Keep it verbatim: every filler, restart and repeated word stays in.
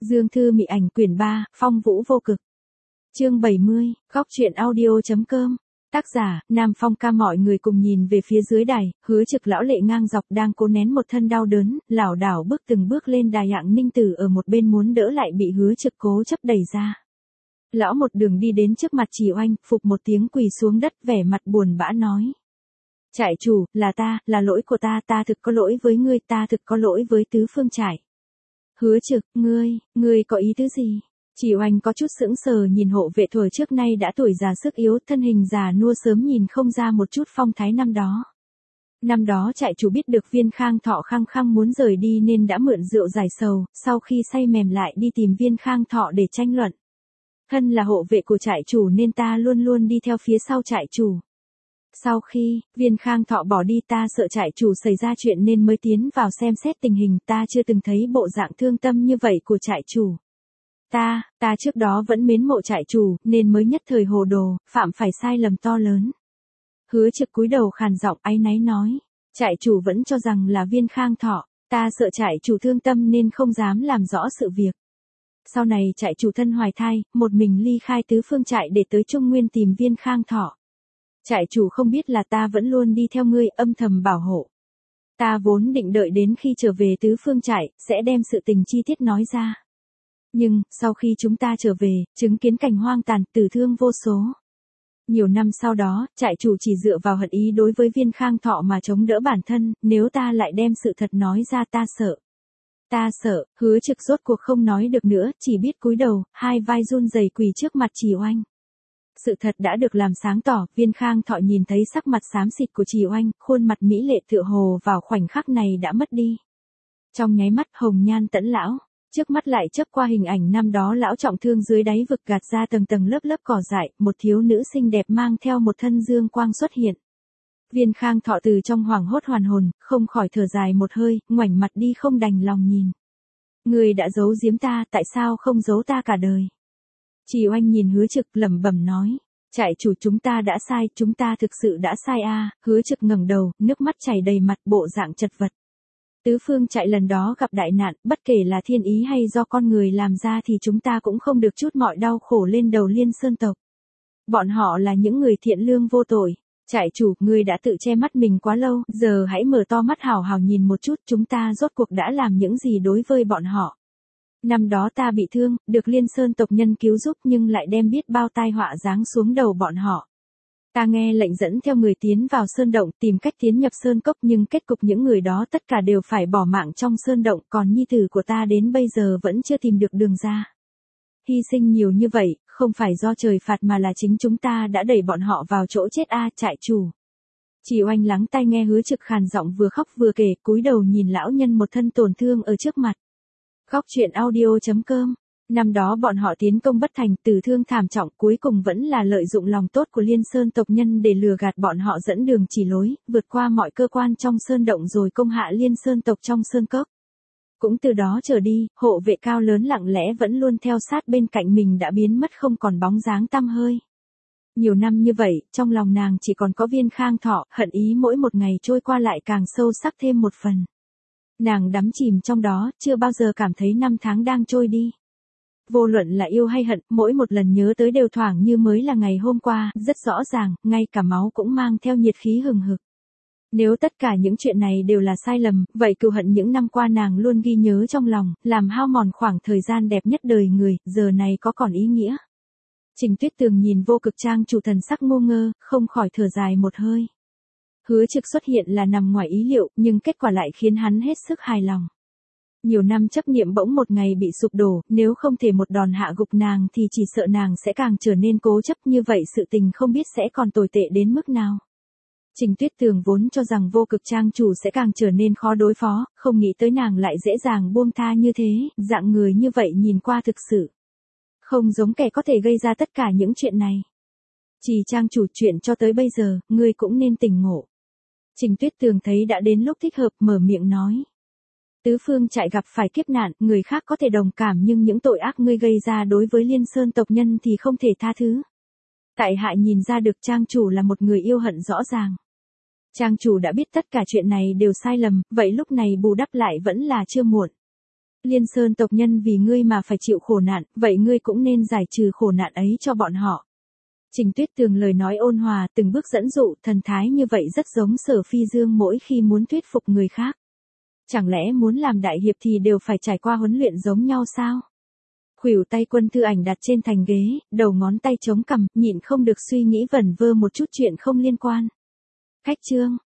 Dương Thư Mị Ảnh quyển ba, Phong Vũ Vô Cực. Chương bảy mươi, góc truyện audio.com. Tác giả, Nam Phong Ca. Mọi người cùng nhìn về phía dưới đài, Hứa Trực lão lệ ngang dọc đang cố nén một thân đau đớn, lảo đảo bước từng bước lên đài. Hạng Ninh Tử ở một bên muốn đỡ lại bị Hứa Trực cố chấp đẩy ra. Lão một đường đi đến trước mặt Chỉ Oanh, phục một tiếng quỳ xuống đất, vẻ mặt buồn bã nói. Trại chủ, là ta, là lỗi của ta, ta thực có lỗi với ngươi, ta thực có lỗi với tứ phương trại. Hứa Trực, ngươi, ngươi có ý tứ gì? Chỉ Oanh có chút sững sờ nhìn hộ vệ thuở trước nay đã tuổi già sức yếu, thân hình già nua sớm nhìn không ra một chút phong thái năm đó. Năm đó trại chủ biết được Viên Khang Thọ khăng khăng muốn rời đi nên đã mượn rượu giải sầu, sau khi say mềm lại đi tìm Viên Khang Thọ để tranh luận. Thân là hộ vệ của trại chủ nên ta luôn luôn đi theo phía sau trại chủ. Sau khi, Viên Khang Thọ bỏ đi ta sợ trại chủ xảy ra chuyện nên mới tiến vào xem xét tình hình, ta chưa từng thấy bộ dạng thương tâm như vậy của trại chủ. Ta, ta trước đó vẫn mến mộ trại chủ, nên mới nhất thời hồ đồ, phạm phải sai lầm to lớn. Hứa Trực cúi đầu khàn giọng áy náy nói, trại chủ vẫn cho rằng là Viên Khang Thọ, ta sợ trại chủ thương tâm nên không dám làm rõ sự việc. Sau này trại chủ thân hoài thai, một mình ly khai tứ phương trại để tới Trung Nguyên tìm Viên Khang Thọ. Trại chủ không biết là ta vẫn luôn đi theo ngươi, âm thầm bảo hộ. Ta vốn định đợi đến khi trở về tứ phương trại, sẽ đem sự tình chi tiết nói ra. Nhưng, sau khi chúng ta trở về, chứng kiến cảnh hoang tàn, tử thương vô số. Nhiều năm sau đó, trại chủ chỉ dựa vào hận ý đối với Viên Khang Thọ mà chống đỡ bản thân, nếu ta lại đem sự thật nói ra ta sợ. Ta sợ. Hứa Trực rốt cuộc không nói được nữa, chỉ biết cúi đầu, hai vai run rẩy quỳ trước mặt Chỉ Oanh. Sự thật đã được làm sáng tỏ, Viên Khang Thọ nhìn thấy sắc mặt xám xịt của Chỉ Oanh, khuôn mặt mỹ lệ tựa hồ vào khoảnh khắc này đã mất đi. Trong nháy mắt hồng nhan tẫn lão, trước mắt lại chớp qua hình ảnh năm đó lão trọng thương dưới đáy vực gạt ra tầng tầng lớp lớp cỏ dại, một thiếu nữ xinh đẹp mang theo một thân dương quang xuất hiện. Viên Khang Thọ từ trong hoảng hốt hoàn hồn, không khỏi thở dài một hơi, ngoảnh mặt đi không đành lòng nhìn. Người đã giấu giếm ta, tại sao không giấu ta cả đời? Chỉ Oanh nhìn Hứa Trực lẩm bẩm nói, trại chủ chúng ta đã sai, chúng ta thực sự đã sai a. À. Hứa Trực ngẩng đầu, nước mắt chảy đầy mặt, bộ dạng chật vật. Tứ phương trại lần đó gặp đại nạn, bất kể là thiên ý hay do con người làm ra thì chúng ta cũng không được chút mọi đau khổ lên đầu Liên Sơn tộc. Bọn họ là những người thiện lương vô tội. Trại chủ, ngươi đã tự che mắt mình quá lâu, giờ hãy mở to mắt hào hào nhìn một chút, chúng ta rốt cuộc đã làm những gì đối với bọn họ. Năm đó ta bị thương, được Liên Sơn tộc nhân cứu giúp nhưng lại đem biết bao tai họa giáng xuống đầu bọn họ. Ta nghe lệnh dẫn theo người tiến vào sơn động, tìm cách tiến nhập sơn cốc nhưng kết cục những người đó tất cả đều phải bỏ mạng trong sơn động, còn nhi tử của ta đến bây giờ vẫn chưa tìm được đường ra. Hy sinh nhiều như vậy, không phải do trời phạt mà là chính chúng ta đã đẩy bọn họ vào chỗ chết a. À, trại chủ. Chỉ Oanh lắng tai nghe Hứa Trực khàn giọng vừa khóc vừa kể, cúi đầu nhìn lão nhân một thân tổn thương ở trước mặt. Góc truyện audio.com. Năm đó bọn họ tiến công bất thành, tử thương thảm trọng, cuối cùng vẫn là lợi dụng lòng tốt của Liên Sơn tộc nhân để lừa gạt bọn họ dẫn đường chỉ lối, vượt qua mọi cơ quan trong sơn động rồi công hạ Liên Sơn tộc trong sơn cốc. Cũng từ đó trở đi, hộ vệ cao lớn lặng lẽ vẫn luôn theo sát bên cạnh mình đã biến mất không còn bóng dáng tăm hơi. Nhiều năm như vậy, trong lòng nàng chỉ còn có Viên Khang Thọ, hận ý mỗi một ngày trôi qua lại càng sâu sắc thêm một phần. Nàng đắm chìm trong đó, chưa bao giờ cảm thấy năm tháng đang trôi đi. Vô luận là yêu hay hận, mỗi một lần nhớ tới đều thoảng như mới là ngày hôm qua, rất rõ ràng, ngay cả máu cũng mang theo nhiệt khí hừng hực. Nếu tất cả những chuyện này đều là sai lầm, vậy cừu hận những năm qua nàng luôn ghi nhớ trong lòng, làm hao mòn khoảng thời gian đẹp nhất đời người, giờ này có còn ý nghĩa. Trình Tuyết Tường nhìn Vô Cực trang chủ thần sắc ngu ngơ, không khỏi thở dài một hơi. Hứa Trực xuất hiện là nằm ngoài ý liệu, nhưng kết quả lại khiến hắn hết sức hài lòng. Nhiều năm chấp niệm bỗng một ngày bị sụp đổ, nếu không thể một đòn hạ gục nàng thì chỉ sợ nàng sẽ càng trở nên cố chấp, như vậy sự tình không biết sẽ còn tồi tệ đến mức nào. Trình Tuyết Tường vốn cho rằng Vô Cực trang chủ sẽ càng trở nên khó đối phó, không nghĩ tới nàng lại dễ dàng buông tha như thế, dạng người như vậy nhìn qua thực sự không giống kẻ có thể gây ra tất cả những chuyện này. Chỉ trang chủ, chuyện cho tới bây giờ, ngươi cũng nên tỉnh ngộ. Trình Tuyết Tường thấy đã đến lúc thích hợp, mở miệng nói. Tứ phương trại gặp phải kiếp nạn, người khác có thể đồng cảm nhưng những tội ác ngươi gây ra đối với Liên Sơn tộc nhân thì không thể tha thứ. Tại hạ nhìn ra được trang chủ là một người yêu hận rõ ràng. Trang chủ đã biết tất cả chuyện này đều sai lầm, vậy lúc này bù đắp lại vẫn là chưa muộn. Liên Sơn tộc nhân vì ngươi mà phải chịu khổ nạn, vậy ngươi cũng nên giải trừ khổ nạn ấy cho bọn họ. Trình Tuyết Tường lời nói ôn hòa, từng bước dẫn dụ, thần thái như vậy rất giống Sở Phi Dương mỗi khi muốn thuyết phục người khác. Chẳng lẽ muốn làm đại hiệp thì đều phải trải qua huấn luyện giống nhau sao? Khuỷu tay Quân Thư Ảnh đặt trên thành ghế, đầu ngón tay chống cằm, nhịn không được suy nghĩ vẩn vơ một chút chuyện không liên quan. Khách trương,